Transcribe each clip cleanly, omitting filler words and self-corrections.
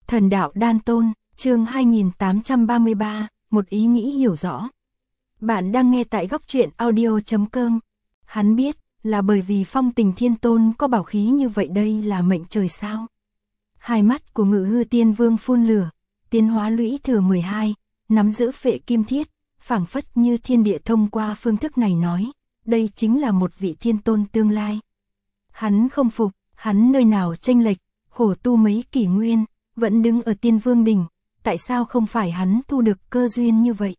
Thần đạo đan tôn, chương 2833, một ý nghĩ hiểu rõ. Bạn đang nghe tại góc truyện audio.com. Hắn biết, là bởi vì Phong Tình Thiên Tôn có bảo khí như vậy, đây là mệnh trời sao? Hai mắt của Ngự Hư Tiên Vương phun lửa, tiến hóa lũy thừa 12, nắm giữ phệ kim thiết, phảng phất như thiên địa thông qua phương thức này nói, đây chính là một vị thiên tôn tương lai. Hắn không phục, hắn nơi nào chênh lệch, khổ tu mấy kỷ nguyên, vẫn đứng ở tiên vương đỉnh, tại sao không phải hắn thu được cơ duyên như vậy?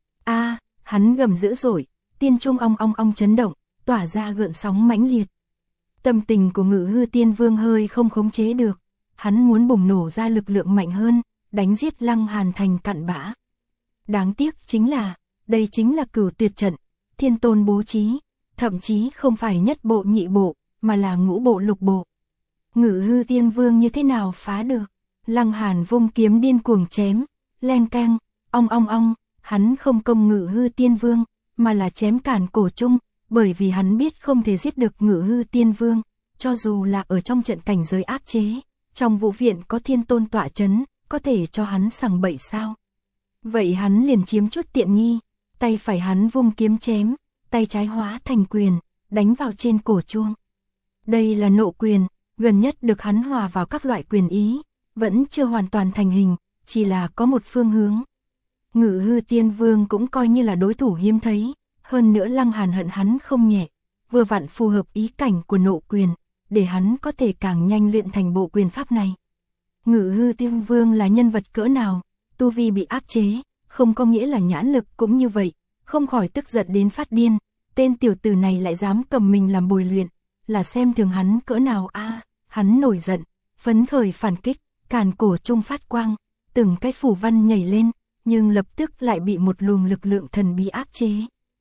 Hắn gầm dữ dội, tiên trung ong ong ong chấn động, tỏa ra gợn sóng mãnh liệt. Tâm tình của Ngự Hư Tiên Vương hơi không khống chế được, hắn muốn bùng nổ ra lực lượng mạnh hơn, đánh giết Lăng Hàn thành cặn bã. Đáng tiếc chính là, đây chính là Cửu Tuyệt trận, Thiên Tôn bố trí, thậm chí không phải nhất bộ nhị bộ, mà là ngũ bộ lục bộ. Ngự Hư Tiên Vương như thế nào phá được? Lăng Hàn vung kiếm điên cuồng chém, leng keng, ong ong ong, hắn không công Ngự Hư Tiên Vương, mà là chém cản cổ trung, bởi vì hắn biết không thể giết được Ngự Hư Tiên Vương, cho dù là ở trong trận cảnh giới áp chế, trong vũ viện có Thiên Tôn tọa chấn, có thể cho hắn sằng bậy sao? Vậy hắn liền chiếm chút tiện nghi, tay phải hắn vung kiếm chém, tay trái hóa thành quyền, đánh vào trên cổ chuông. Đây là nộ quyền, gần nhất được hắn hòa vào các loại quyền ý, vẫn chưa hoàn toàn thành hình, chỉ là có một phương hướng. Ngự Hư Tiên Vương cũng coi như là đối thủ hiếm thấy, hơn nữa Lăng Hàn hận hắn không nhẹ, vừa vặn phù hợp ý cảnh của nộ quyền, để hắn có thể càng nhanh luyện thành bộ quyền pháp này. Ngự Hư Tiên Vương là nhân vật cỡ nào, tu vi bị áp chế, không có nghĩa là nhãn lực cũng như vậy, không khỏi tức giận đến phát điên, tên tiểu tử này lại dám cầm mình làm bồi luyện, là xem thường hắn cỡ nào hắn nổi giận, phấn khởi phản kích, càn cổ trung phát quang, từng cái phủ văn nhảy lên, nhưng lập tức lại bị một luồng lực lượng thần bí áp chế.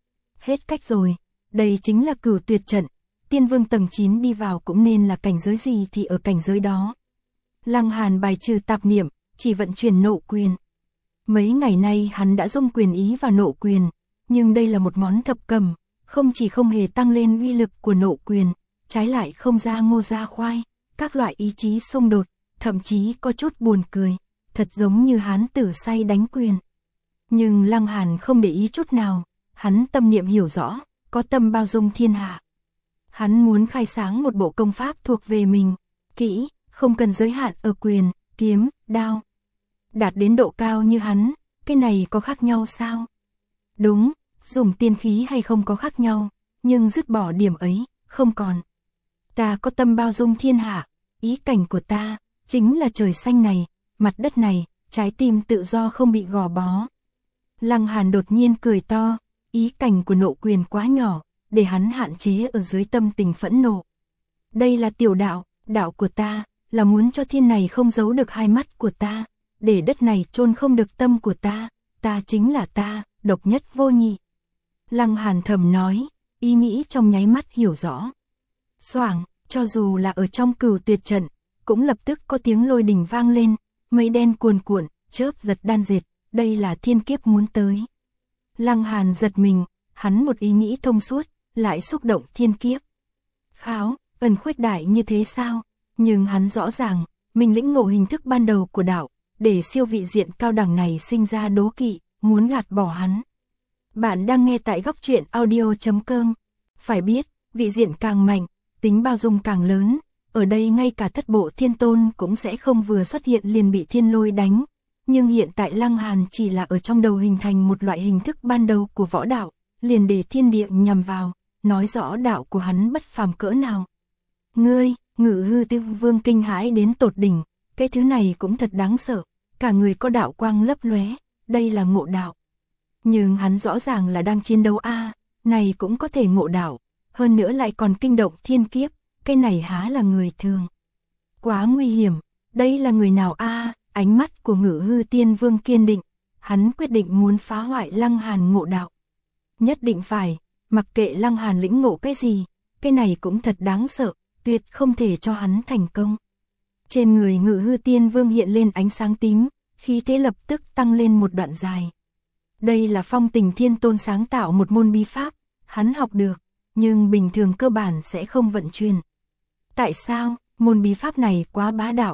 Hết cách rồi, đây chính là Cửu Tuyệt trận, Tiên Vương tầng 9 đi vào cũng nên là cảnh giới gì thì ở cảnh giới đó. Lăng Hàn bài trừ tạp niệm, chỉ vận chuyển nộ quyền. Mấy ngày nay hắn đã dung quyền ý vào nộ quyền, nhưng đây là một món thập cẩm, không chỉ không hề tăng lên uy lực của nộ quyền, trái lại không ra ngô ra khoai, các loại ý chí xung đột, thậm chí có chút buồn cười, thật giống như hán tử say đánh quyền. Nhưng Lăng Hàn không để ý chút nào, hắn tâm niệm hiểu rõ, có tâm bao dung thiên hạ. Hắn muốn khai sáng một bộ công pháp thuộc về mình, kỹ, không cần giới hạn ở quyền, kiếm, đao. Đạt đến độ cao như hắn, cái này có khác nhau sao? Đúng, dùng tiên khí hay không có khác nhau, nhưng dứt bỏ điểm ấy, không còn. Ta có tâm bao dung thiên hạ, ý cảnh của ta, chính là trời xanh này, mặt đất này, trái tim tự do không bị gò bó. Lăng Hàn đột nhiên cười to, ý cảnh của nộ quyền quá nhỏ, để hắn hạn chế ở dưới tâm tình phẫn nộ. Đây là tiểu đạo, đạo của ta, là muốn cho thiên này không giấu được hai mắt của ta, để đất này chôn không được tâm của ta chính là ta, độc nhất vô nhị. Lăng Hàn thầm nói, ý nghĩ trong nháy mắt hiểu rõ. Xoảng, cho dù là ở trong Cửu Tuyệt trận, cũng lập tức có tiếng lôi đình vang lên, mây đen cuồn cuộn, chớp giật đan dệt, đây là thiên kiếp muốn tới. Lăng Hàn giật mình, hắn một ý nghĩ thông suốt, lại xúc động thiên kiếp. Kháo, ẩn khuếch đại như thế sao? Nhưng hắn rõ ràng, mình lĩnh ngộ hình thức ban đầu của đạo, để siêu vị diện cao đẳng này sinh ra đố kỵ, muốn gạt bỏ hắn. Bạn đang nghe tại góc truyện audio.com. Phải biết, vị diện càng mạnh, tính bao dung càng lớn, ở đây ngay cả thất bộ thiên tôn cũng sẽ không vừa xuất hiện liền bị thiên lôi đánh. Nhưng hiện tại Lăng Hàn chỉ là ở trong đầu hình thành một loại hình thức ban đầu của võ đạo, liền để thiên địa nhằm vào, nói rõ đạo của hắn bất phàm cỡ nào. Ngươi, Ngự Hư Tiên Vương kinh hãi đến tột đỉnh, cái thứ này cũng thật đáng sợ, cả người có đạo quang lấp lóe, đây là ngộ đạo. Nhưng hắn rõ ràng là đang chiến đấu này cũng có thể ngộ đạo, hơn nữa lại còn kinh động thiên kiếp, cái này há là người thường. Quá nguy hiểm, đây là người nào ánh mắt của Ngự Hư Tiên Vương kiên định, hắn quyết định muốn phá hoại Lăng Hàn ngộ đạo. Nhất định phải, mặc kệ Lăng Hàn lĩnh ngộ cái gì, cái này cũng thật đáng sợ, tuyệt không thể cho hắn thành công. Trên người Ngự Hư Tiên Vương hiện lên ánh sáng tím, khí thế lập tức tăng lên một đoạn dài. Đây là Phong Tình Thiên Tôn sáng tạo một môn bí pháp, hắn học được, nhưng bình thường cơ bản sẽ không vận chuyển. Tại sao? Môn bí pháp này quá bá đạo,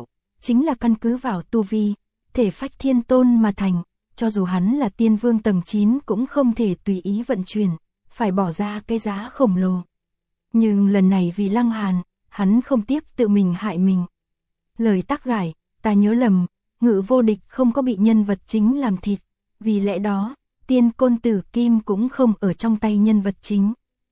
chính là căn cứ vào tu vi, thể phách thiên tôn mà thành, cho dù hắn là tiên vương tầng 9 cũng không thể tùy ý vận chuyển, phải bỏ ra cái giá khổng lồ. Nhưng lần này vì Lăng Hàn, hắn không tiếc tự mình hại mình. Lời Tắc Gải, ta nhớ lầm, Ngự Vô Địch không có bị nhân vật chính làm thịt, vì lẽ đó, tiên côn tử kim cũng không ở trong tay nhân vật chính.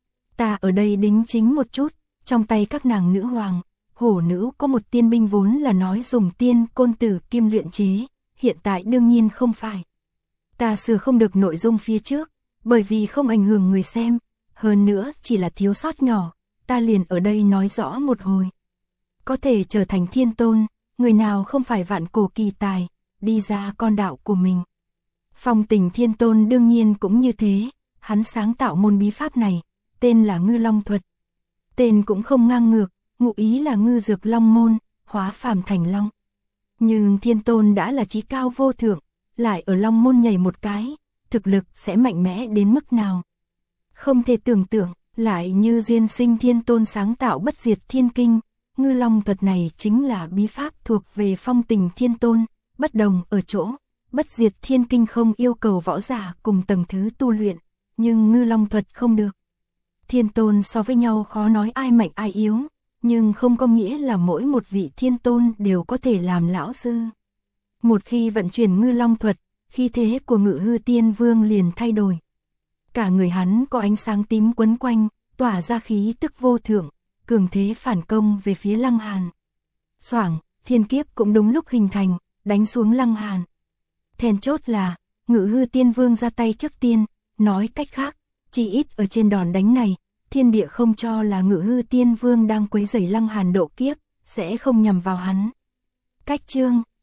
Ta ở đây đính chính một chút, trong tay các nàng nữ hoàng, hổ nữ có một tiên binh vốn là nói dùng tiên côn tử kim luyện chế, hiện tại đương nhiên không phải. Ta sửa không được nội dung phía trước, bởi vì không ảnh hưởng người xem, hơn nữa chỉ là thiếu sót nhỏ, ta liền ở đây nói rõ một hồi. Có thể trở thành thiên tôn, người nào không phải vạn cổ kỳ tài, đi ra con đạo của mình. Phong Tình Thiên Tôn đương nhiên cũng như thế, hắn sáng tạo môn bí pháp này, tên là Ngư Long Thuật. Tên cũng không ngang ngược, ngụ ý là ngư dược long môn, hóa phàm thành long. Nhưng Thiên Tôn đã là chí cao vô thượng, lại ở long môn nhảy một cái, thực lực sẽ mạnh mẽ đến mức nào. Không thể tưởng tượng, lại như Duyên Sinh Thiên Tôn sáng tạo Bất Diệt Thiên Kinh, Ngư Long Thuật này chính là bí pháp thuộc về Phong Tình Thiên Tôn, bất đồng ở chỗ, Bất Diệt Thiên Kinh không yêu cầu võ giả cùng tầng thứ tu luyện, nhưng Ngư Long Thuật không được. Thiên Tôn so với nhau khó nói ai mạnh ai yếu, nhưng không có nghĩa là mỗi một vị Thiên Tôn đều có thể làm lão sư. Một khi vận chuyển Ngư Long Thuật, khí thế của Ngự Hư Tiên Vương liền thay đổi. Cả người hắn có ánh sáng tím quấn quanh, tỏa ra khí tức vô thượng, cường thế phản công về phía Lăng Hàn. Xoảng, thiên kiếp cũng đúng lúc hình thành, đánh xuống Lăng Hàn. Then chốt là, Ngự Hư Tiên Vương ra tay trước tiên, nói cách khác, chỉ ít ở trên đòn đánh này, thiên địa không cho là Ngự Hư Tiên Vương đang quấy rầy Lăng Hàn độ kiếp, sẽ không nhằm vào hắn. Cách chương